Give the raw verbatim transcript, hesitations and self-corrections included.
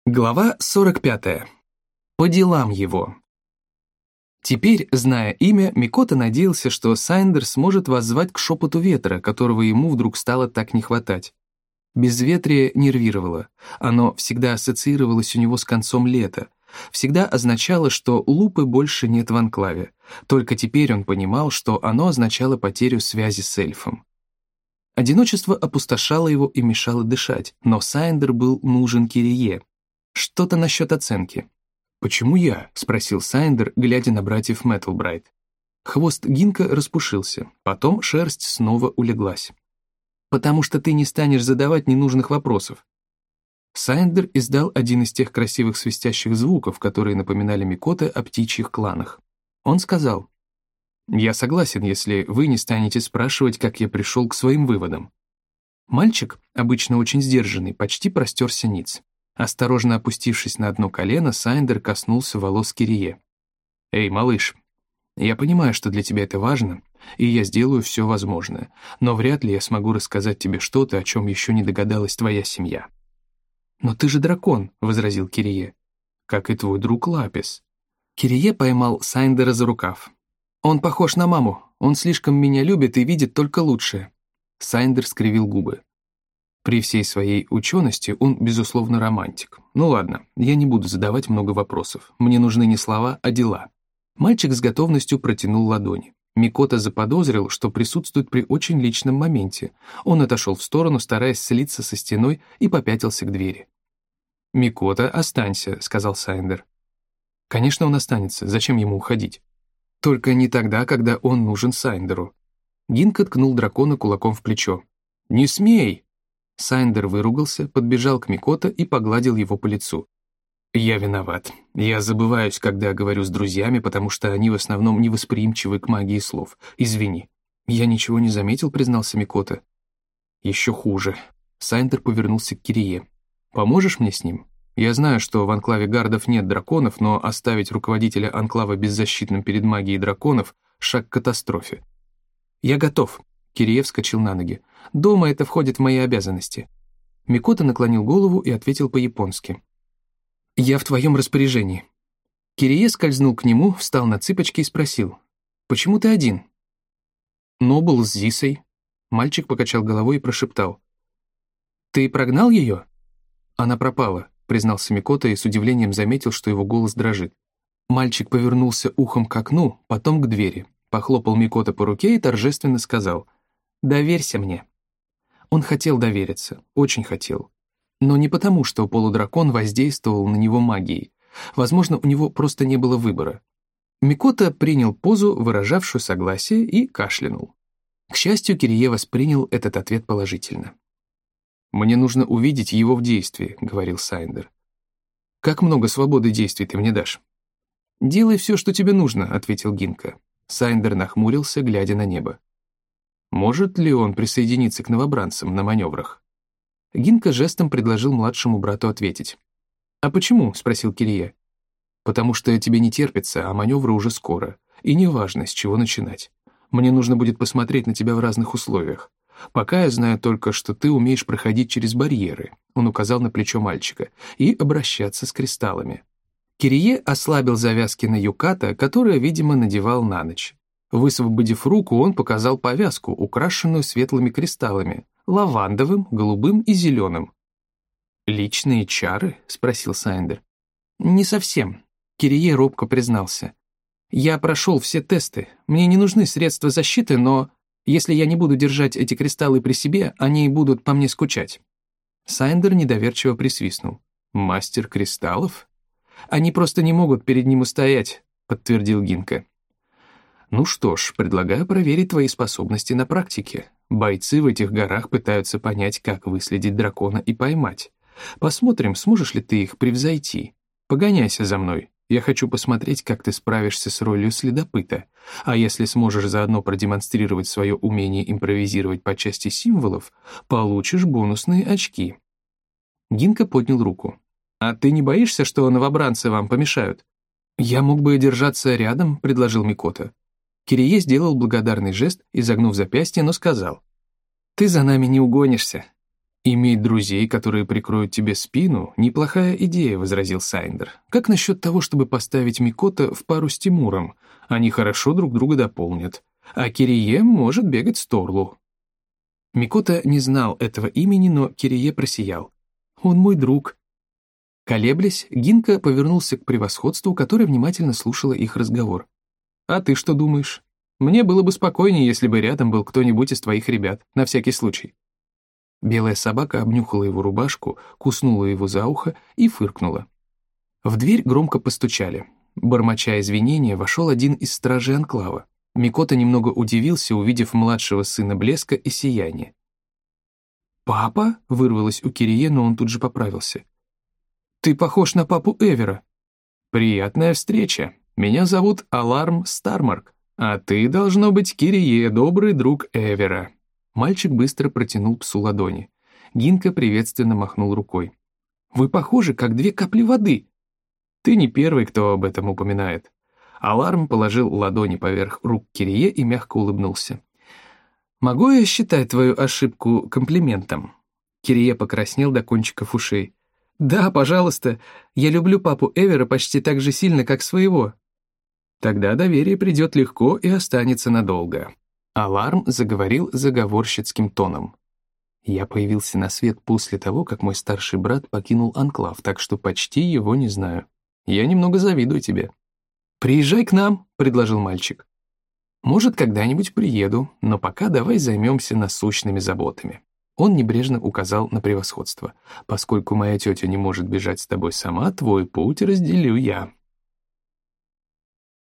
Глава сорок пятая. По делам его. Теперь, зная имя, Микото надеялся, что Сайндер сможет воззвать к шепоту ветра, которого ему вдруг стало так не хватать. Безветрие нервировало. Оно всегда ассоциировалось у него с концом лета. Всегда означало, что Лупы больше нет в анклаве. Только теперь он понимал, что оно означало потерю связи с эльфом. Одиночество опустошало его и мешало дышать, но Сайндер был нужен Кирие. Что-то насчет оценки. «Почему я?» — спросил Сайндер, глядя на братьев Меттлбрайт. Хвост Гинка распушился, потом шерсть снова улеглась. «Потому что ты не станешь задавать ненужных вопросов». Сайндер издал один из тех красивых свистящих звуков, которые напоминали Микото о птичьих кланах. Он сказал: «Я согласен, если вы не станете спрашивать, как я пришел к своим выводам». Мальчик, обычно очень сдержанный, почти простерся ниц. Осторожно опустившись на одно колено, Сайндер коснулся волос Кирие. «Эй, малыш, я понимаю, что для тебя это важно, и я сделаю все возможное, но вряд ли я смогу рассказать тебе что-то, о чем еще не догадалась твоя семья». «Но ты же дракон», — возразил Кирие. «Как и твой друг Лапис». Кирие поймал Сайндера за рукав. «Он похож на маму, он слишком меня любит и видит только лучшее». Сайндер скривил губы. При всей своей учености он, безусловно, романтик. Ну ладно, я не буду задавать много вопросов. Мне нужны не слова, а дела. Мальчик с готовностью протянул ладони. Микото заподозрил, что присутствует при очень личном моменте. Он отошел в сторону, стараясь слиться со стеной, и попятился к двери. «Микото, останься», — сказал Сайндер. «Конечно, он останется. Зачем ему уходить? Только не тогда, когда он нужен Сайндеру». Гинка ткнул дракона кулаком в плечо. «Не смей!» Сайндер выругался, подбежал к Микото и погладил его по лицу. «Я виноват. Я забываюсь, когда говорю с друзьями, потому что они в основном невосприимчивы к магии слов. Извини». «Я ничего не заметил», — признался Микото. «Еще хуже». Сайндер повернулся к Кирие. «Поможешь мне с ним? Я знаю, что в анклаве гардов нет драконов, но оставить руководителя анклава беззащитным перед магией драконов — шаг к катастрофе». «Я готов». Кирие вскочил на ноги. «Дома это входит в мои обязанности». Микото наклонил голову и ответил по-японски. «Я в твоем распоряжении». Кирие скользнул к нему, встал на цыпочки и спросил: «Почему ты один?» «Нобл с Зисой». Мальчик покачал головой и прошептал: «Ты прогнал ее?» «Она пропала», — признался Микото и с удивлением заметил, что его голос дрожит. Мальчик повернулся ухом к окну, потом к двери, похлопал Микото по руке и торжественно сказал: «Доверься мне». Он хотел довериться, очень хотел. Но не потому, что полудракон воздействовал на него магией. Возможно, у него просто не было выбора. Микото принял позу, выражавшую согласие, и кашлянул. К счастью, Кирие воспринял этот ответ положительно. «Мне нужно увидеть его в действии», — говорил Сайндер. «Как много свободы действий ты мне дашь?» «Делай все, что тебе нужно», — ответил Гинка. Сайндер нахмурился, глядя на небо. Может ли он присоединиться к новобранцам на маневрах? Гинка жестом предложил младшему брату ответить. «А почему?» — спросил Кирие. «Потому что тебе не терпится, а маневры уже скоро. И неважно, с чего начинать. Мне нужно будет посмотреть на тебя в разных условиях. Пока я знаю только, что ты умеешь проходить через барьеры», — он указал на плечо мальчика, «и обращаться с кристаллами». Кирие ослабил завязки на юката, которое, видимо, надевал на ночь. Высвободив руку, он показал повязку, украшенную светлыми кристаллами, лавандовым, голубым и зеленым. «Личные чары?» — спросил Сайндер. «Не совсем», — Кирие робко признался. «Я прошел все тесты. Мне не нужны средства защиты, но если я не буду держать эти кристаллы при себе, они будут по мне скучать». Сайндер недоверчиво присвистнул. «Мастер кристаллов?» «Они просто не могут перед ним устоять», — подтвердил Гинка. «Ну что ж, предлагаю проверить твои способности на практике. Бойцы в этих горах пытаются понять, как выследить дракона и поймать. Посмотрим, сможешь ли ты их превзойти. Погоняйся за мной. Я хочу посмотреть, как ты справишься с ролью следопыта. А если сможешь заодно продемонстрировать свое умение импровизировать по части символов, получишь бонусные очки». Гинка поднял руку. «А ты не боишься, что новобранцы вам помешают?» «Я мог бы держаться рядом», — предложил Микото. Кирие сделал благодарный жест, изогнув запястье, но сказал: «Ты за нами не угонишься». «Иметь друзей, которые прикроют тебе спину, неплохая идея», — возразил Сайндер. «Как насчет того, чтобы поставить Микото в пару с Тимуром? Они хорошо друг друга дополнят. А Кирие может бегать с Торлу». Микото не знал этого имени, но Кирие просиял. «Он мой друг». Колеблясь, Гинка повернулся к превосходству, которое внимательно слушало их разговор. «А ты что думаешь? Мне было бы спокойнее, если бы рядом был кто-нибудь из твоих ребят, на всякий случай». Белая собака обнюхала его рубашку, куснула его за ухо и фыркнула. В дверь громко постучали. Бормоча извинения, вошел один из стражей анклава. Микото немного удивился, увидев младшего сына Блеска и Сияния. «Папа?» — вырвалось у Кирие, но он тут же поправился. «Ты похож на папу Эвера». «Приятная встреча. Меня зовут Аларм Стармарк, а ты, должно быть, Кирие, добрый друг Эвера». Мальчик быстро протянул псу ладони. Гинка приветственно махнул рукой. «Вы похожи, как две капли воды». «Ты не первый, кто об этом упоминает». Аларм положил ладони поверх рук Кирие и мягко улыбнулся. «Могу я считать твою ошибку комплиментом?» Кирие покраснел до кончиков ушей. «Да, пожалуйста. Я люблю папу Эвера почти так же сильно, как своего». «Тогда доверие придет легко и останется надолго». Аларм заговорил заговорщицким тоном. «Я появился на свет после того, как мой старший брат покинул анклав, так что почти его не знаю. Я немного завидую тебе». «Приезжай к нам», — предложил мальчик. «Может, когда-нибудь приеду, но пока давай займемся насущными заботами». Он небрежно указал на превосходство. «Поскольку моя тетя не может бежать с тобой сама, твой путь разделю я».